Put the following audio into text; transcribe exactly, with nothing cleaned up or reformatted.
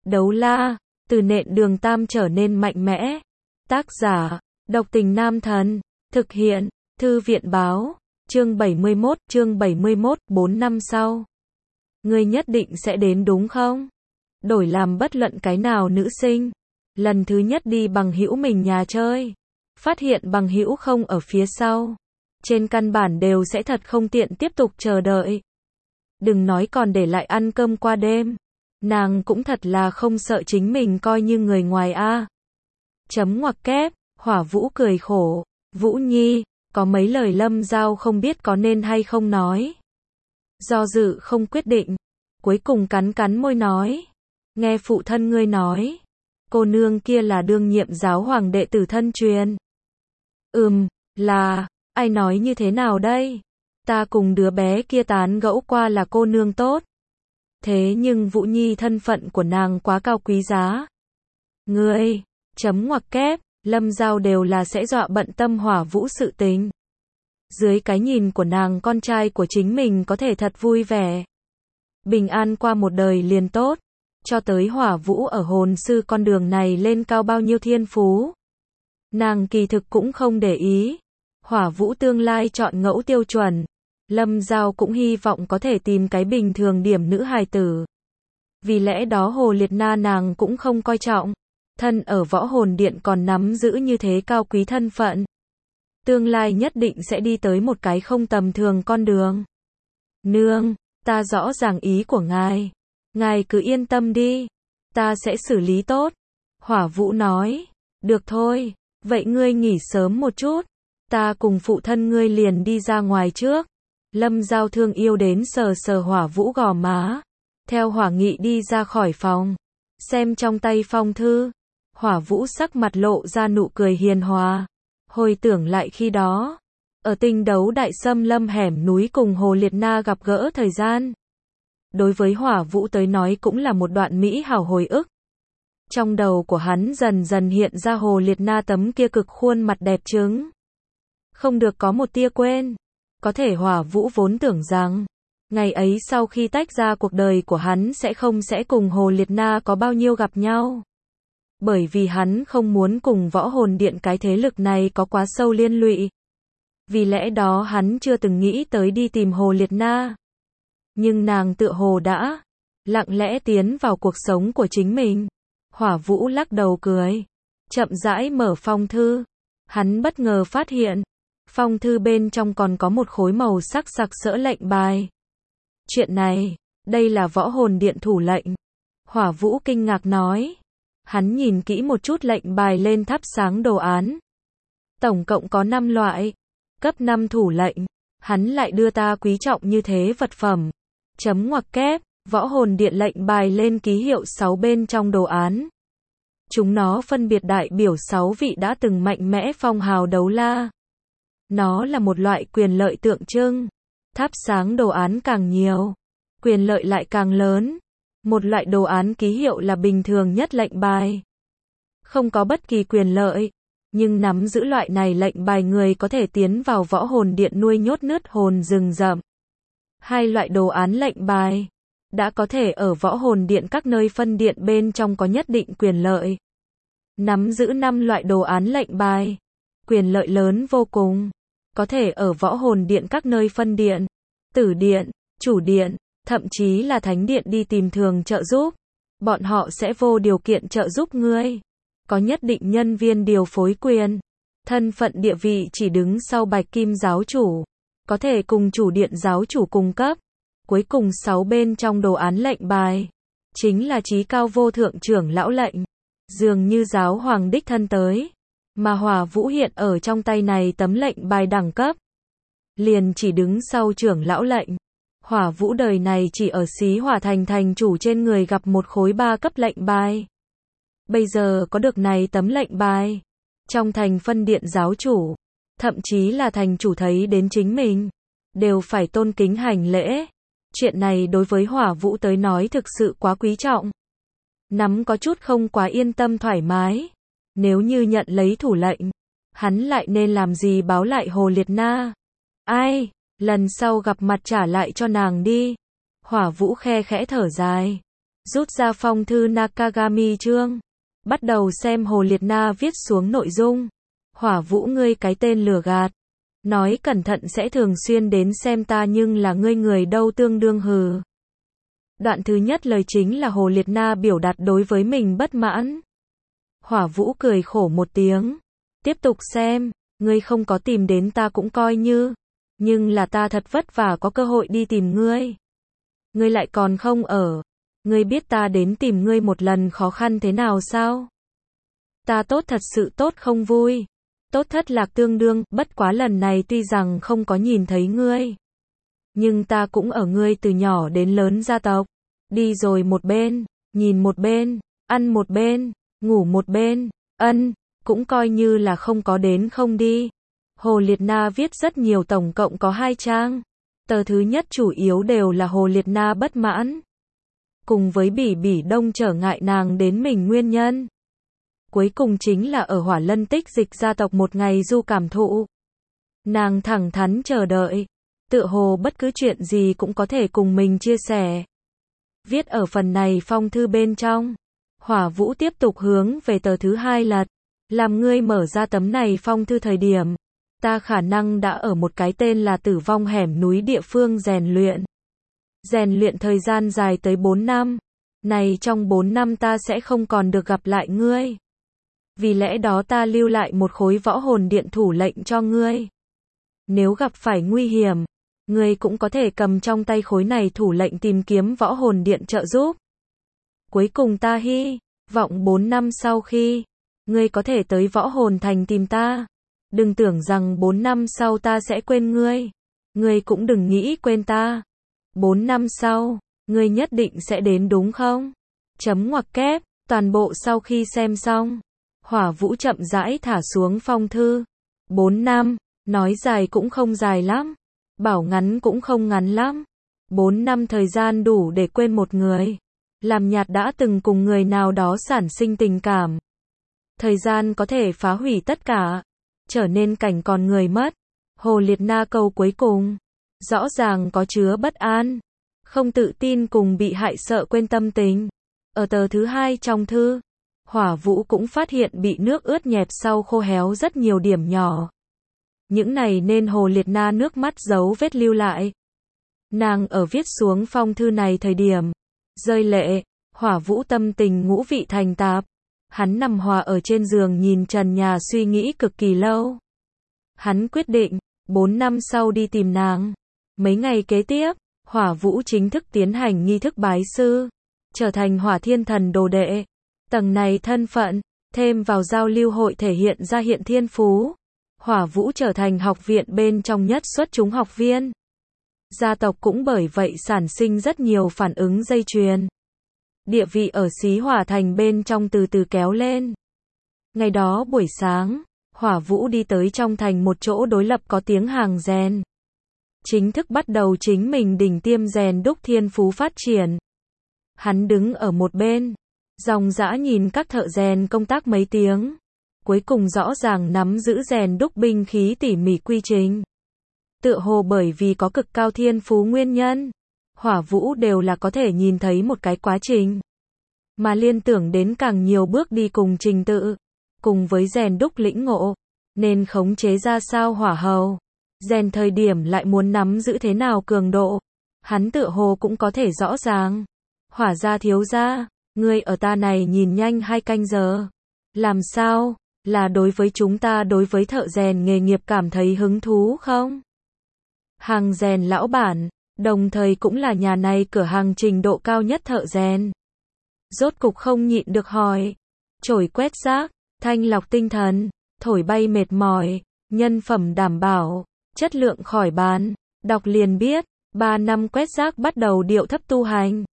Đấu la, từ nện đường tam trở nên mạnh mẽ. Tác giả, độc tình nam thần. Thực hiện, thư viện báo. Chương bảy mươi mốt, chương bảy mươi mốt, bốn năm sau. Ngươi nhất định sẽ đến đúng không? Đổi làm bất luận cái nào nữ sinh. Lần thứ nhất đi bằng hữu mình nhà chơi. Phát hiện bằng hữu không ở phía sau. Trên căn bản đều sẽ thật không tiện tiếp tục chờ đợi. Đừng nói còn để lại ăn cơm qua đêm. Nàng cũng thật là không sợ chính mình coi như người ngoài a. Chấm ngoặc kép, Hỏa Vũ cười khổ. Vũ Nhi, có mấy lời Lâm Giao không biết có nên hay không nói. Do dự không quyết định. Cuối cùng cắn cắn môi nói. Nghe phụ thân ngươi nói. Cô nương kia là đương nhiệm giáo hoàng đệ tử thân truyền. Ừm, là, ai nói như thế nào đây? Ta cùng đứa bé kia tán gẫu qua là cô nương tốt. Thế nhưng Vũ Nhi thân phận của nàng quá cao quý giá. Ngươi, chấm ngoặc kép, Lâm Giao đều là sẽ dọa bận tâm Hỏa Vũ sự tình. Dưới cái nhìn của nàng con trai của chính mình có thể thật vui vẻ. Bình an qua một đời liền tốt. Cho tới Hỏa Vũ ở hồn sư con đường này lên cao bao nhiêu thiên phú. Nàng kỳ thực cũng không để ý. Hỏa Vũ tương lai chọn ngẫu tiêu chuẩn. Lâm Giao cũng hy vọng có thể tìm cái bình thường điểm nữ hài tử. Vì lẽ đó Hồ Liệt Na nàng cũng không coi trọng. Thân ở võ hồn điện còn nắm giữ như thế cao quý thân phận. Tương lai nhất định sẽ đi tới một cái không tầm thường con đường. Nương, ta rõ ràng ý của ngài. Ngài cứ yên tâm đi. Ta sẽ xử lý tốt. Hỏa Vũ nói. Được thôi, vậy ngươi nghỉ sớm một chút. Ta cùng phụ thân ngươi liền đi ra ngoài trước. Lâm Giao thương yêu đến sờ sờ Hỏa Vũ gò má. Theo Hỏa Nghị đi ra khỏi phòng. Xem trong tay phong thư. Hỏa Vũ sắc mặt lộ ra nụ cười hiền hòa. Hồi tưởng lại khi đó. Ở tinh đấu đại xâm lâm hẻm núi cùng Hồ Liệt Na gặp gỡ thời gian. Đối với Hỏa Vũ tới nói cũng là một đoạn mỹ hảo hồi ức. Trong đầu của hắn dần dần hiện ra Hồ Liệt Na tấm kia cực khuôn mặt đẹp trứng. Không được có một tia quên. Có thể Hỏa Vũ vốn tưởng rằng, ngày ấy sau khi tách ra cuộc đời của hắn sẽ không sẽ cùng Hồ Liệt Na có bao nhiêu gặp nhau. Bởi vì hắn không muốn cùng võ hồn điện cái thế lực này có quá sâu liên lụy. Vì lẽ đó hắn chưa từng nghĩ tới đi tìm Hồ Liệt Na. Nhưng nàng tựa hồ đã lặng lẽ tiến vào cuộc sống của chính mình. Hỏa Vũ lắc đầu cười. Chậm rãi mở phong thư. Hắn bất ngờ phát hiện. Phong thư bên trong còn có một khối màu sắc sặc sỡ lệnh bài. Chuyện này, đây là võ hồn điện thủ lệnh. Hỏa Vũ kinh ngạc nói. Hắn nhìn kỹ một chút lệnh bài lên thắp sáng đồ án. Tổng cộng có năm loại. Cấp năm thủ lệnh. Hắn lại đưa ta quý trọng như thế vật phẩm. Chấm ngoặc kép, võ hồn điện lệnh bài lên ký hiệu sáu bên trong đồ án. Chúng nó phân biệt đại biểu sáu vị đã từng mạnh mẽ phong hào đấu la. Nó là một loại quyền lợi tượng trưng. Thắp sáng đồ án càng nhiều, quyền lợi lại càng lớn. Một loại đồ án ký hiệu là bình thường nhất lệnh bài. Không có bất kỳ quyền lợi, nhưng nắm giữ loại này lệnh bài người có thể tiến vào võ hồn điện nuôi nhốt nứt hồn rừng rậm. Hai loại đồ án lệnh bài, đã có thể ở võ hồn điện các nơi phân điện bên trong có nhất định quyền lợi. Nắm giữ năm loại đồ án lệnh bài, quyền lợi lớn vô cùng. Có thể ở võ hồn điện các nơi phân điện, tử điện, chủ điện, thậm chí là thánh điện đi tìm thường trợ giúp. Bọn họ sẽ vô điều kiện trợ giúp ngươi. Có nhất định nhân viên điều phối quyền. Thân phận địa vị chỉ đứng sau Bạch Kim giáo chủ. Có thể cùng chủ điện giáo chủ cung cấp. Cuối cùng sáu bên trong đồ án lệnh bài. Chính là chí cao vô thượng trưởng lão lệnh. Dường như giáo hoàng đích thân tới. Mà Hỏa Vũ hiện ở trong tay này tấm lệnh bài đẳng cấp. Liền chỉ đứng sau trưởng lão lệnh. Hỏa Vũ đời này chỉ ở Xí Hỏa thành thành chủ trên người gặp một khối ba cấp lệnh bài. Bây giờ có được này tấm lệnh bài. Trong thành phân điện giáo chủ. Thậm chí là thành chủ thấy đến chính mình. Đều phải tôn kính hành lễ. Chuyện này đối với Hỏa Vũ tới nói thực sự quá quý trọng. Nắm có chút không quá yên tâm thoải mái. Nếu như nhận lấy thủ lệnh, hắn lại nên làm gì báo lại Hồ Liệt Na? Ai, lần sau gặp mặt trả lại cho nàng đi. Hỏa Vũ khe khẽ thở dài. Rút ra phong thư Nakagami chương. Bắt đầu xem Hồ Liệt Na viết xuống nội dung. Hỏa Vũ ngươi cái tên lừa gạt. Nói cẩn thận sẽ thường xuyên đến xem ta nhưng là ngươi người đâu tương đương hừ. Đoạn thứ nhất lời chính là Hồ Liệt Na biểu đạt đối với mình bất mãn. Hỏa Vũ cười khổ một tiếng. Tiếp tục xem, ngươi không có tìm đến ta cũng coi như. Nhưng là ta thật vất vả có cơ hội đi tìm ngươi. Ngươi lại còn không ở. Ngươi biết ta đến tìm ngươi một lần khó khăn thế nào sao? Ta tốt thật sự tốt không vui. Tốt thất lạc tương đương, bất quá lần này tuy rằng không có nhìn thấy ngươi. Nhưng ta cũng ở ngươi từ nhỏ đến lớn gia tộc. Đi rồi một bên, nhìn một bên, ăn một bên, ngủ một bên, ân, cũng coi như là không có đến không đi. Hồ Liệt Na viết rất nhiều tổng cộng có hai trang. Tờ thứ nhất chủ yếu đều là Hồ Liệt Na bất mãn. Cùng với Bỉ Bỉ Đông trở ngại nàng đến mình nguyên nhân. Cuối cùng chính là ở Hỏa Lân Tích Dịch gia tộc một ngày du cảm thụ. Nàng thẳng thắn chờ đợi. Tựa hồ bất cứ chuyện gì cũng có thể cùng mình chia sẻ. Viết ở phần này phong thư bên trong. Hỏa Vũ tiếp tục hướng về tờ thứ hai lật. Làm ngươi mở ra tấm này phong thư thời điểm. Ta khả năng đã ở một cái tên là Tử Vong hẻm núi địa phương rèn luyện. Rèn luyện thời gian dài tới bốn năm. Này trong bốn năm ta sẽ không còn được gặp lại ngươi. Vì lẽ đó ta lưu lại một khối võ hồn điện thủ lệnh cho ngươi. Nếu gặp phải nguy hiểm, ngươi cũng có thể cầm trong tay khối này thủ lệnh tìm kiếm võ hồn điện trợ giúp. Cuối cùng ta hy vọng bốn năm sau khi ngươi có thể tới võ hồn thành tìm ta. Đừng tưởng rằng bốn năm sau ta sẽ quên ngươi. Ngươi cũng đừng nghĩ quên ta. Bốn năm sau, ngươi nhất định sẽ đến đúng không? Chấm ngoặc kép, toàn bộ sau khi xem xong. Hỏa Vũ chậm rãi thả xuống phong thư. Bốn năm, nói dài cũng không dài lắm. Bảo ngắn cũng không ngắn lắm. Bốn năm thời gian đủ để quên một người. Làm nhạt đã từng cùng người nào đó sản sinh tình cảm. Thời gian có thể phá hủy tất cả. Trở nên cảnh còn người mất. Hồ Liệt Na câu cuối cùng. Rõ ràng có chứa bất an. Không tự tin cùng bị hại sợ quên tâm tình. Ở tờ thứ hai trong thư. Hỏa Vũ cũng phát hiện bị nước ướt nhẹp sau khô héo rất nhiều điểm nhỏ. Những này nên Hồ Liệt Na nước mắt dấu vết lưu lại. Nàng ở viết xuống phong thư này thời điểm. Rơi lệ. Hỏa Vũ tâm tình ngũ vị thành tạp. Hắn nằm hòa ở trên giường nhìn trần nhà suy nghĩ cực kỳ lâu. Hắn quyết định, bốn năm sau đi tìm nàng. Mấy ngày kế tiếp, Hỏa Vũ chính thức tiến hành nghi thức bái sư. Trở thành Hỏa Thiên Thần đồ đệ. Tầng này thân phận, thêm vào giao lưu hội thể hiện ra hiện thiên phú. Hỏa Vũ trở thành học viện bên trong nhất xuất chúng học viên. Gia tộc cũng bởi vậy sản sinh rất nhiều phản ứng dây chuyền. Địa vị ở Xí Hỏa Thành bên trong từ từ kéo lên. Ngày đó buổi sáng, Hỏa Vũ đi tới trong thành một chỗ đối lập có tiếng hàng rèn. Chính thức bắt đầu chính mình đỉnh tiêm rèn đúc thiên phú phát triển. Hắn đứng ở một bên, dòng dã nhìn các thợ rèn công tác mấy tiếng. Cuối cùng rõ ràng nắm giữ rèn đúc binh khí tỉ mỉ quy trình. Tựa hồ bởi vì có cực cao thiên phú nguyên nhân. Hỏa Vũ đều là có thể nhìn thấy một cái quá trình. Mà liên tưởng đến càng nhiều bước đi cùng trình tự. Cùng với rèn đúc lĩnh ngộ. Nên khống chế ra sao hỏa hầu. Rèn thời điểm lại muốn nắm giữ thế nào cường độ. Hắn tựa hồ cũng có thể rõ ràng. Hỏa gia thiếu gia, ngươi ở ta này nhìn nhanh hai canh giờ. Làm sao, là đối với chúng ta đối với thợ rèn nghề nghiệp cảm thấy hứng thú không? Hàng rèn lão bản, đồng thời cũng là nhà này cửa hàng trình độ cao nhất thợ rèn. Rốt cục không nhịn được hỏi. Chổi quét rác, thanh lọc tinh thần, thổi bay mệt mỏi, nhân phẩm đảm bảo, chất lượng khỏi bán. Đọc liền biết, ba năm quét rác bắt đầu điệu thấp tu hành.